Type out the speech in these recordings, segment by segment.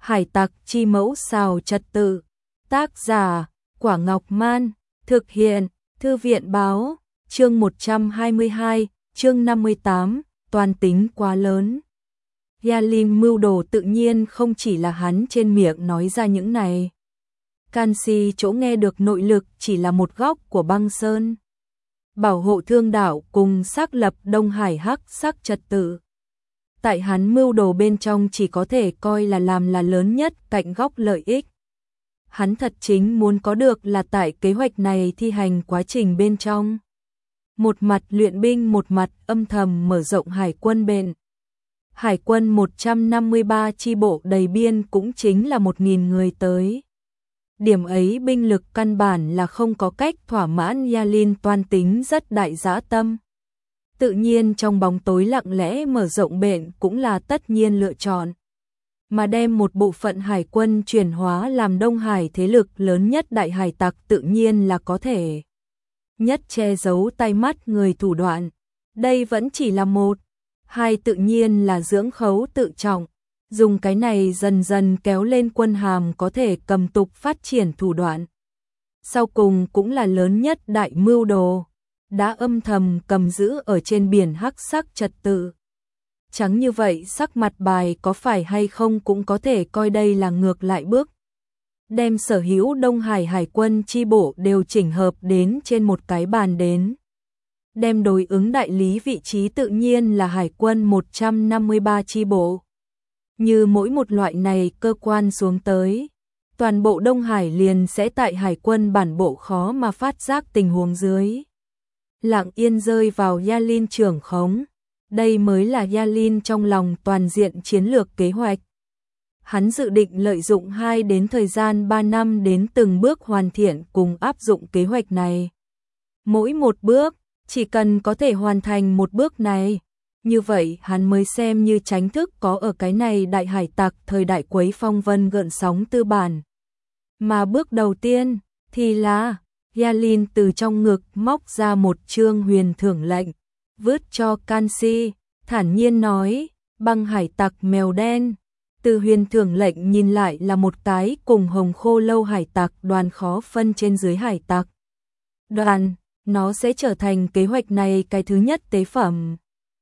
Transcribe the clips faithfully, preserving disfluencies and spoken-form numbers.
Hải tặc chi mẫu xào trật tự. Tác giả, Quả Ngọc Man. Thực hiện, Thư viện báo. Chương một trăm hai mươi hai, chương năm mươi tám, toàn tính quá lớn. Yalin mưu đồ tự nhiên không chỉ là hắn trên miệng nói ra những này. Canxi chỗ nghe được nội lực chỉ là một góc của băng sơn. Bảo hộ thương đảo cùng xác lập Đông Hải hắc sắc trật tự. Tại hắn mưu đồ bên trong chỉ có thể coi là làm là lớn nhất cạnh góc lợi ích. Hắn thật chính muốn có được là tại kế hoạch này thi hành quá trình bên trong. Một mặt luyện binh, một mặt âm thầm mở rộng hải quân bên. Hải quân một trăm năm mươi ba chi bộ đầy biên cũng chính là một nghìn người tới. Điểm ấy binh lực căn bản là không có cách thỏa mãn. Yalin toan tính rất đại dã tâm. Tự nhiên trong bóng tối lặng lẽ mở rộng bện cũng là tất nhiên lựa chọn. Mà đem một bộ phận hải quân chuyển hóa làm Đông Hải thế lực lớn nhất đại hải tặc tự nhiên là có thể nhất che giấu tay mắt người thủ đoạn. Đây vẫn chỉ là một. Hai tự nhiên là dưỡng khấu tự trọng. Dùng cái này dần dần kéo lên quân hàm có thể cầm tục phát triển thủ đoạn. Sau cùng cũng là lớn nhất đại mưu đồ. Đã âm thầm cầm giữ ở trên biển hắc sắc trật tự. Chẳng như vậy sắc mặt bài có phải hay không cũng có thể coi đây là ngược lại bước. Đem sở hữu Đông Hải hải quân chi bộ đều chỉnh hợp đến trên một cái bàn đến. Đem đối ứng đại lý vị trí tự nhiên là hải quân một trăm năm mươi ba chi bộ. Như mỗi một loại này cơ quan xuống tới, toàn bộ Đông Hải liền sẽ tại hải quân bản bộ khó mà phát giác tình huống dưới. Lặng yên rơi vào Yalin trưởng khống. Đây mới là Yalin trong lòng toàn diện chiến lược kế hoạch. Hắn dự định lợi dụng hai đến thời gian ba năm đến từng bước hoàn thiện cùng áp dụng kế hoạch này. Mỗi một bước, chỉ cần có thể hoàn thành một bước này, như vậy hắn mới xem như chính thức có ở cái này đại hải tặc thời đại quấy phong vân gợn sóng tư bản. Mà bước đầu tiên thì là Yalin từ trong ngực móc ra một chương huyền thưởng lệnh, vứt cho Canxi, thản nhiên nói, băng hải tặc mèo đen. Từ huyền thưởng lệnh nhìn lại là một cái cùng Hồng Khô Lâu hải tặc đoàn khó phân trên dưới hải tặc đoàn, nó sẽ trở thành kế hoạch này cái thứ nhất tế phẩm.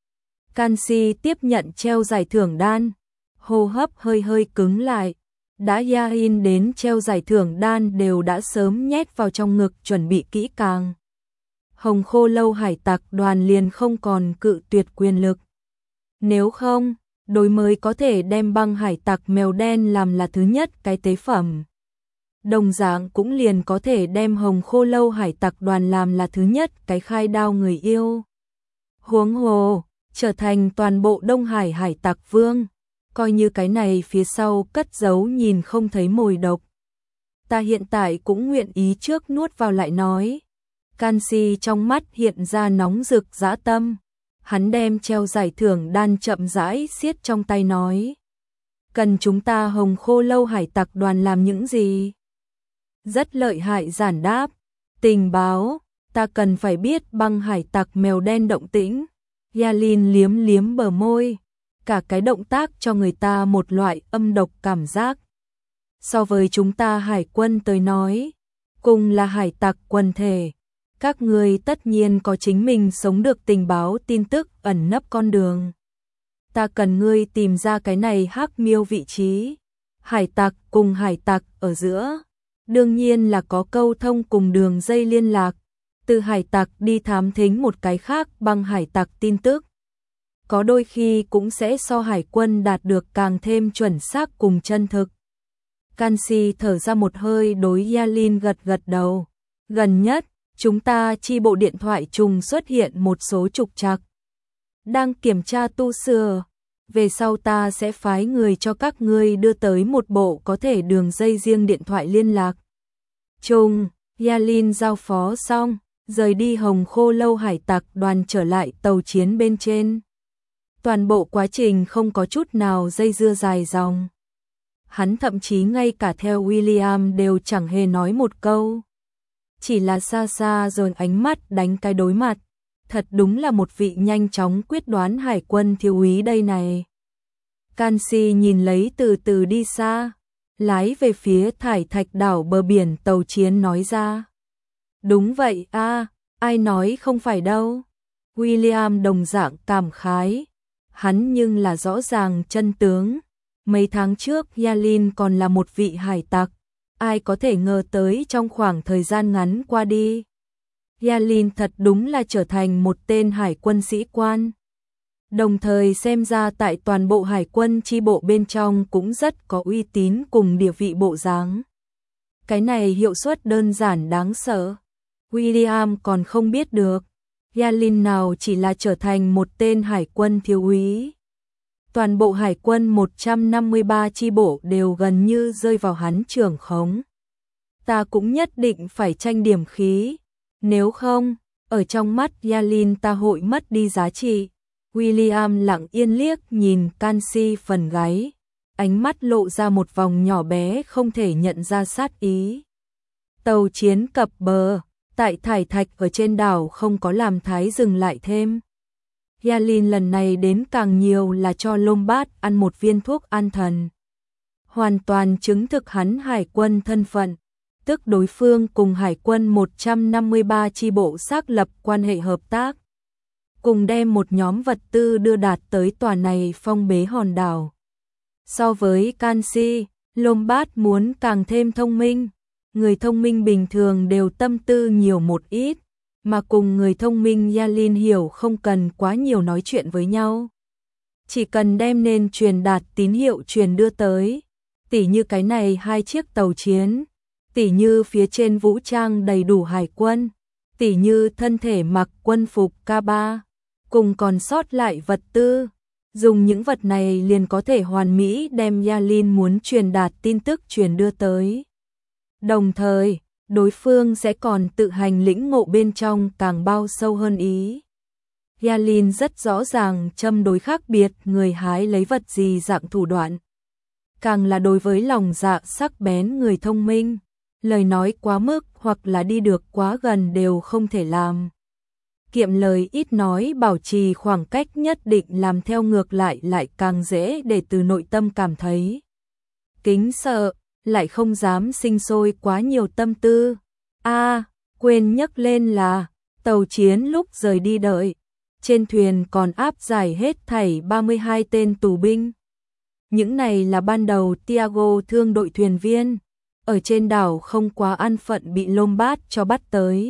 Canxi tiếp nhận treo giải thưởng đan, hô hấp hơi hơi cứng lại. Đã Yalin đến treo giải thưởng đan đều đã sớm nhét vào trong ngực chuẩn bị kỹ càng. Hồng Khô Lâu hải tặc đoàn liền không còn cự tuyệt quyền lực. Nếu không, đối mới có thể đem băng hải tặc mèo đen làm là thứ nhất cái tế phẩm. Đồng dạng cũng liền có thể đem Hồng Khô Lâu hải tặc đoàn làm là thứ nhất cái khai đao người yêu. Huống hồ, trở thành toàn bộ Đông Hải hải tặc vương. Coi như cái này phía sau cất giấu nhìn không thấy mồi độc. Ta hiện tại cũng nguyện ý trước nuốt vào lại nói. Canxi trong mắt hiện ra nóng rực dã tâm. Hắn đem treo giải thưởng đan chậm rãi siết trong tay nói. Cần chúng ta Hồng Khô Lâu hải tặc đoàn làm những gì? Rất lợi hại giản đáp. Tình báo, ta cần phải biết băng hải tặc mèo đen động tĩnh. Yalin liếm liếm bờ môi. Cả cái động tác cho người ta một loại âm độc cảm giác. So với chúng ta hải quân tới nói, cùng là hải tặc quần thể, các người tất nhiên có chính mình sống được tình báo tin tức ẩn nấp con đường. Ta cần ngươi tìm ra cái này hắc miêu vị trí. Hải tặc cùng hải tặc ở giữa, đương nhiên là có câu thông cùng đường dây liên lạc. Từ hải tặc đi thám thính một cái khác băng hải tặc tin tức. Có đôi khi cũng sẽ so hải quân đạt được càng thêm chuẩn xác cùng chân thực. Canxi thở ra một hơi đối Yalin gật gật đầu. Gần nhất, chúng ta chi bộ điện thoại trùng xuất hiện một số trục trặc. Đang kiểm tra tu sửa. Về sau ta sẽ phái người cho các ngươi đưa tới một bộ có thể đường dây riêng điện thoại liên lạc. Trùng, Yalin giao phó xong, rời đi Hồng Khô Lâu hải tặc đoàn trở lại tàu chiến bên trên. Toàn bộ quá trình không có chút nào dây dưa dài dòng. Hắn thậm chí ngay cả theo William đều chẳng hề nói một câu. Chỉ là xa xa rồi ánh mắt đánh cái đối mặt. Thật đúng là một vị nhanh chóng quyết đoán hải quân thiếu úy đây này. Canxi nhìn lấy từ từ đi xa, lái về phía thải thạch đảo bờ biển tàu chiến nói ra. Đúng vậy a, ai nói không phải đâu. William đồng dạng cảm khái, hắn nhưng là rõ ràng chân tướng. Mấy tháng trước Yalin còn là một vị hải tặc, ai có thể ngờ tới trong khoảng thời gian ngắn qua đi, Yalin thật đúng là trở thành một tên hải quân sĩ quan. Đồng thời xem ra tại toàn bộ hải quân chi bộ bên trong cũng rất có uy tín cùng địa vị bộ dáng. Cái này hiệu suất đơn giản đáng sợ. William còn không biết được, Yalin nào chỉ là trở thành một tên hải quân thiếu úy. Toàn bộ hải quân một trăm năm mươi ba chi bộ đều gần như rơi vào hắn trưởng khống. Ta cũng nhất định phải tranh điểm khí, nếu không, ở trong mắt Yalin ta hội mất đi giá trị. William lặng yên liếc nhìn Canxi phần gáy, ánh mắt lộ ra một vòng nhỏ bé không thể nhận ra sát ý. Tàu chiến cập bờ, tại thải thạch ở trên đảo không có làm thái dừng lại thêm. Yalin lần này đến càng nhiều là cho Lombard ăn một viên thuốc an thần. Hoàn toàn chứng thực hắn hải quân thân phận, tức đối phương cùng hải quân một trăm năm mươi ba chi bộ xác lập quan hệ hợp tác, cùng đem một nhóm vật tư đưa đạt tới tòa này phong bế hòn đảo. So với Canxi, Lombard muốn càng thêm thông minh. Người thông minh bình thường đều tâm tư nhiều một ít, mà cùng người thông minh Yalin hiểu không cần quá nhiều nói chuyện với nhau. Chỉ cần đem nên truyền đạt tín hiệu truyền đưa tới, tỉ như cái này hai chiếc tàu chiến, tỉ như phía trên vũ trang đầy đủ hải quân, tỉ như thân thể mặc quân phục K ba, cùng còn sót lại vật tư. Dùng những vật này liền có thể hoàn mỹ đem Yalin muốn truyền đạt tin tức truyền đưa tới. Đồng thời, đối phương sẽ còn tự hành lĩnh ngộ bên trong càng bao sâu hơn ý. Yalin rất rõ ràng châm đối khác biệt người hái lấy vật gì dạng thủ đoạn. Càng là đối với lòng dạ sắc bén người thông minh, lời nói quá mức hoặc là đi được quá gần đều không thể làm. Kiệm lời ít nói, bảo trì khoảng cách nhất định, làm theo ngược lại lại càng dễ để từ nội tâm cảm thấy kính sợ, lại không dám sinh sôi quá nhiều tâm tư. A, à, quên nhắc lên là tàu chiến lúc rời đi đợi, trên thuyền còn áp giải hết thảy ba mươi hai tên tù binh. Những này là ban đầu Tiago thương đội thuyền viên, ở trên đảo không quá an phận bị Lombard cho bắt tới.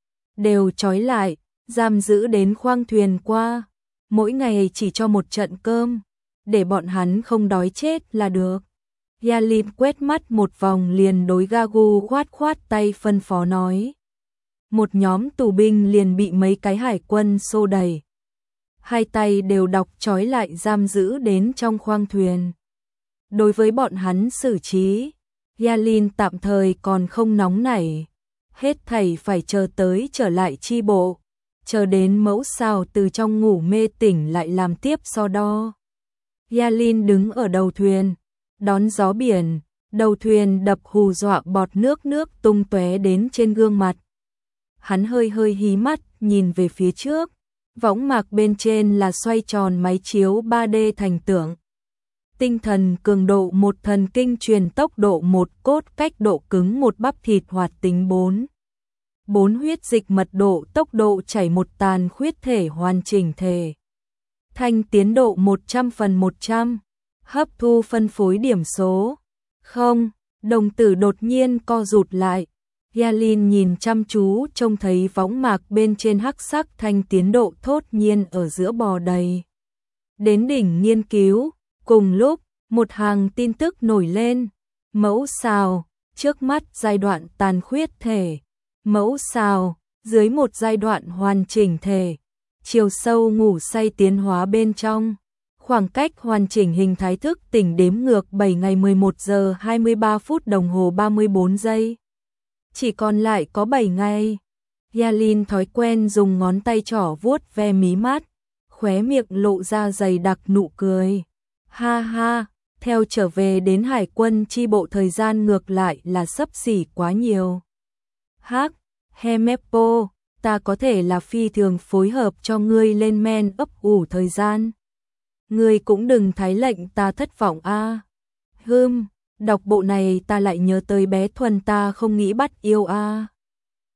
Đều trói lại, giam giữ đến khoang thuyền qua, mỗi ngày chỉ cho một trận cơm, để bọn hắn không đói chết là được. Yalin quét mắt một vòng liền đối Gagu khoát khoát tay phân phó nói. Một nhóm tù binh liền bị mấy cái hải quân xô đẩy. Hai tay đều đọc trói lại giam giữ đến trong khoang thuyền. Đối với bọn hắn xử trí, Yalin tạm thời còn không nóng nảy. Hết thảy phải chờ tới trở lại chi bộ, chờ đến mẫu sao từ trong ngủ mê tỉnh lại làm tiếp so đo. Yalin đứng ở đầu thuyền, đón gió biển, đầu thuyền đập hù dọa bọt nước nước tung tóe đến trên gương mặt. Hắn hơi hơi hí mắt, nhìn về phía trước, võng mạc bên trên là xoay tròn máy chiếu ba D thành tượng. Tinh thần cường độ một, thần kinh truyền tốc độ một, cốt cách độ cứng một, bắp thịt hoạt tính bốn. bốn huyết dịch mật độ tốc độ chảy một, tàn khuyết thể hoàn chỉnh thể. Thanh tiến độ một trăm phần một trăm. Hấp thu phân phối điểm số. Không, đồng tử đột nhiên co rụt lại. Yalin nhìn chăm chú trông thấy võng mạc bên trên hắc sắc thanh tiến độ thốt nhiên ở giữa bò đầy. Đến đỉnh nghiên cứu, cùng lúc, một hàng tin tức nổi lên. Mẫu sao, trước mắt giai đoạn tàn khuyết thể. Mẫu sao, dưới một giai đoạn hoàn chỉnh thể. Chiều sâu ngủ say tiến hóa bên trong. Khoảng cách hoàn chỉnh hình thái thức tỉnh đếm ngược bảy ngày mười một giờ hai mươi ba phút đồng hồ ba mươi bốn giây. Chỉ còn lại có bảy ngày. Yalin thói quen dùng ngón tay trỏ vuốt ve mí mắt, khóe miệng lộ ra dày đặc nụ cười. Ha ha, theo trở về đến hải quân chi bộ thời gian ngược lại là xấp xỉ quá nhiều. Hắc, Hemepo, ta có thể là phi thường phối hợp cho ngươi lên men ấp ủ thời gian. Ngươi cũng đừng thái lệnh ta thất vọng a. À. Hừm, đọc bộ này ta lại nhớ tới bé Thuần ta không nghĩ bắt yêu a. À.